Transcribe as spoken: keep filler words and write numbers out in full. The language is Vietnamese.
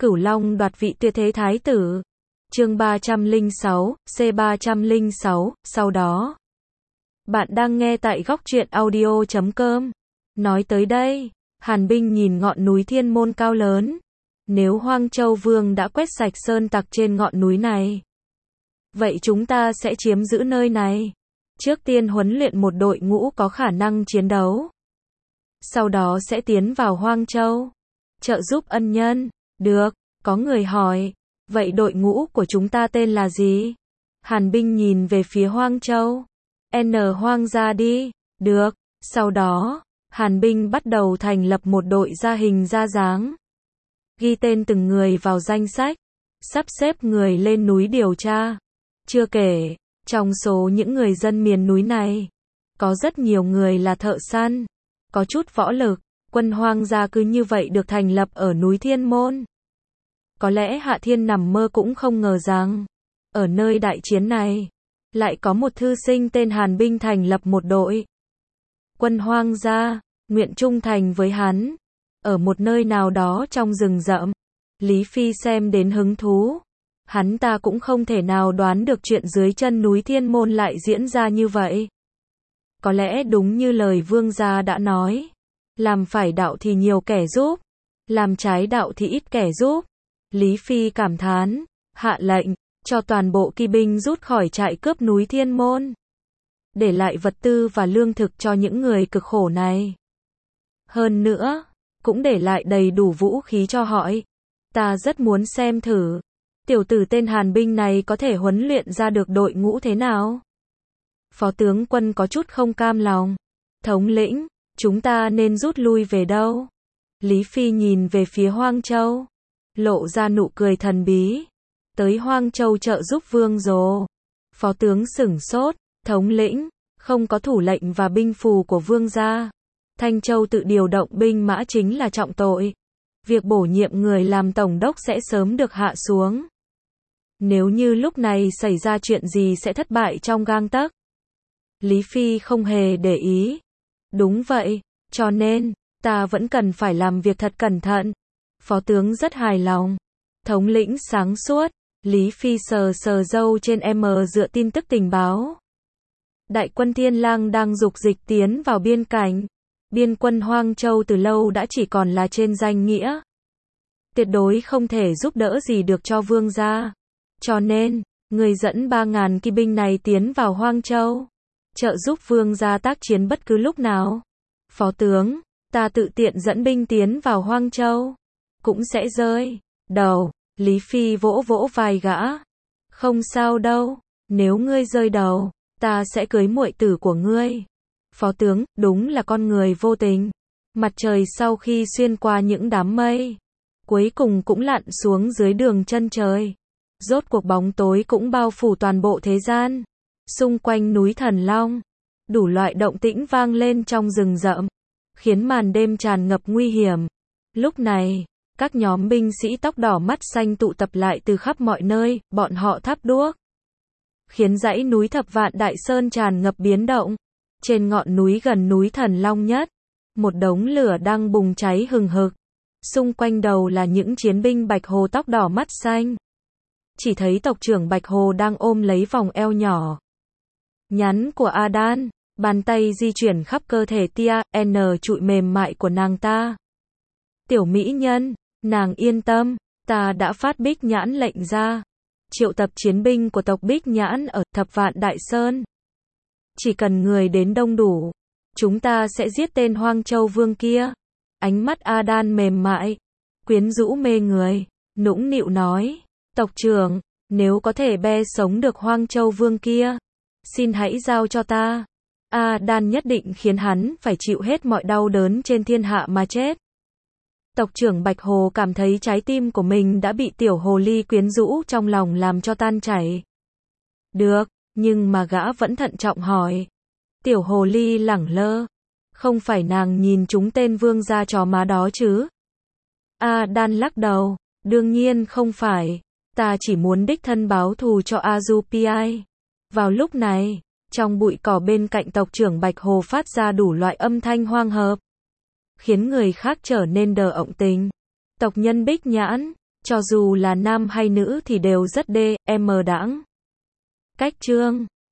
Cửu Long đoạt vị tuyệt thế thái tử. Chương ba trăm lẻ sáu, C ba trăm lẻ sáu, sau đó. Bạn đang nghe tại góc truyện audio chấm com. Nói tới đây, Hàn Binh nhìn ngọn núi Thiên Môn cao lớn. Nếu Hoang Châu Vương đã quét sạch sơn tặc trên ngọn núi này, vậy chúng ta sẽ chiếm giữ nơi này. Trước tiên huấn luyện một đội ngũ có khả năng chiến đấu. Sau đó sẽ tiến vào Hoang Châu, trợ giúp ân nhân. Được, có người hỏi, vậy đội ngũ của chúng ta tên là gì? Hàn Binh nhìn về phía Hoang Châu. N Hoang gia đi. Được, sau đó, Hàn Binh bắt đầu thành lập một đội ra hình ra dáng. Ghi tên từng người vào danh sách, sắp xếp người lên núi điều tra. Chưa kể, trong số những người dân miền núi này, có rất nhiều người là thợ săn, có chút võ lực. Quân Hoang gia cứ như vậy được thành lập ở núi Thiên Môn. Có lẽ Hạ Thiên nằm mơ cũng không ngờ rằng, ở nơi đại chiến này, lại có một thư sinh tên Hàn Binh thành lập một đội. Quân Hoang gia, nguyện trung thành với hắn. Ở một nơi nào đó trong rừng rậm, Lý Phi xem đến hứng thú. Hắn ta cũng không thể nào đoán được chuyện dưới chân núi Thiên Môn lại diễn ra như vậy. Có lẽ đúng như lời vương gia đã nói, làm phải đạo thì nhiều kẻ giúp, làm trái đạo thì ít kẻ giúp. Lý Phi cảm thán, hạ lệnh, cho toàn bộ kỵ binh rút khỏi trại cướp núi Thiên Môn. Để lại vật tư và lương thực cho những người cực khổ này. Hơn nữa, cũng để lại đầy đủ vũ khí cho họ. Ta rất muốn xem thử, tiểu tử tên Hàn Binh này có thể huấn luyện ra được đội ngũ thế nào. Phó tướng quân có chút không cam lòng. Thống lĩnh, chúng ta nên rút lui về đâu? Lý Phi nhìn về phía Hoang Châu, lộ ra nụ cười thần bí. Tới Hoang Châu trợ giúp vương rồ. Phó tướng sửng sốt, thống lĩnh, không có thủ lệnh và binh phù của vương gia. Thanh Châu tự điều động binh mã chính là trọng tội. Việc bổ nhiệm người làm tổng đốc sẽ sớm được hạ xuống. Nếu như lúc này xảy ra chuyện gì sẽ thất bại trong gang tấc. Lý Phi không hề để ý. Đúng vậy, cho nên, ta vẫn cần phải làm việc thật cẩn thận. Phó tướng rất hài lòng. Thống lĩnh sáng suốt. Lý Phi sờ sờ râu trên em dựa tin tức tình báo. Đại quân Thiên Lang đang dục dịch tiến vào biên cảnh. Biên quân Hoang Châu từ lâu đã chỉ còn là trên danh nghĩa. Tuyệt đối không thể giúp đỡ gì được cho vương gia. Cho nên, người dẫn ba ngàn kỵ binh này tiến vào Hoang Châu, trợ giúp vương gia tác chiến bất cứ lúc nào. Phó tướng, ta tự tiện dẫn binh tiến vào Hoang Châu, cũng sẽ rơi đầu. Lý Phi vỗ vỗ vai gã. Không sao đâu, nếu ngươi rơi đầu, ta sẽ cưới muội tử của ngươi. Phó tướng, đúng là con người vô tình. Mặt trời sau khi xuyên qua những đám mây, cuối cùng cũng lặn xuống dưới đường chân trời. Rốt cuộc bóng tối cũng bao phủ toàn bộ thế gian. Xung quanh núi Thần Long, đủ loại động tĩnh vang lên trong rừng rậm, khiến màn đêm tràn ngập nguy hiểm. Lúc này, các nhóm binh sĩ tóc đỏ mắt xanh tụ tập lại từ khắp mọi nơi, bọn họ thắp đuốc, khiến dãy núi Thập Vạn Đại Sơn tràn ngập biến động. Trên ngọn núi gần núi Thần Long nhất, một đống lửa đang bùng cháy hừng hực. Xung quanh đầu là những chiến binh Bạch Hồ tóc đỏ mắt xanh. Chỉ thấy tộc trưởng Bạch Hồ đang ôm lấy vòng eo nhỏ nhắn của Adan, bàn tay di chuyển khắp cơ thể Tia, N trụi mềm mại của nàng ta. Tiểu mỹ nhân, nàng yên tâm, ta đã phát Bích Nhãn lệnh ra, triệu tập chiến binh của tộc Bích Nhãn ở Thập Vạn Đại Sơn. Chỉ cần người đến đông đủ, chúng ta sẽ giết tên Hoang Châu Vương kia. Ánh mắt Adan mềm mại, quyến rũ mê người, nũng nịu nói, tộc trưởng, nếu có thể be sống được Hoang Châu Vương kia, xin hãy giao cho ta. Adan nhất định khiến hắn phải chịu hết mọi đau đớn trên thiên hạ mà chết. Tộc trưởng Bạch Hồ cảm thấy trái tim của mình đã bị tiểu hồ ly quyến rũ trong lòng làm cho tan chảy. Được, nhưng mà gã vẫn thận trọng hỏi. Tiểu hồ ly lẳng lơ, không phải nàng nhìn chúng tên vương gia chó má đó chứ? Adan lắc đầu, đương nhiên không phải, ta chỉ muốn đích thân báo thù cho Azupi. Vào lúc này, trong bụi cỏ bên cạnh tộc trưởng Bạch Hồ phát ra đủ loại âm thanh hoang hợp, khiến người khác trở nên đờ ọng tình. Tộc nhân Bích Nhãn, Cho dù là nam hay nữ thì đều rất đê, em đãng. Cách chương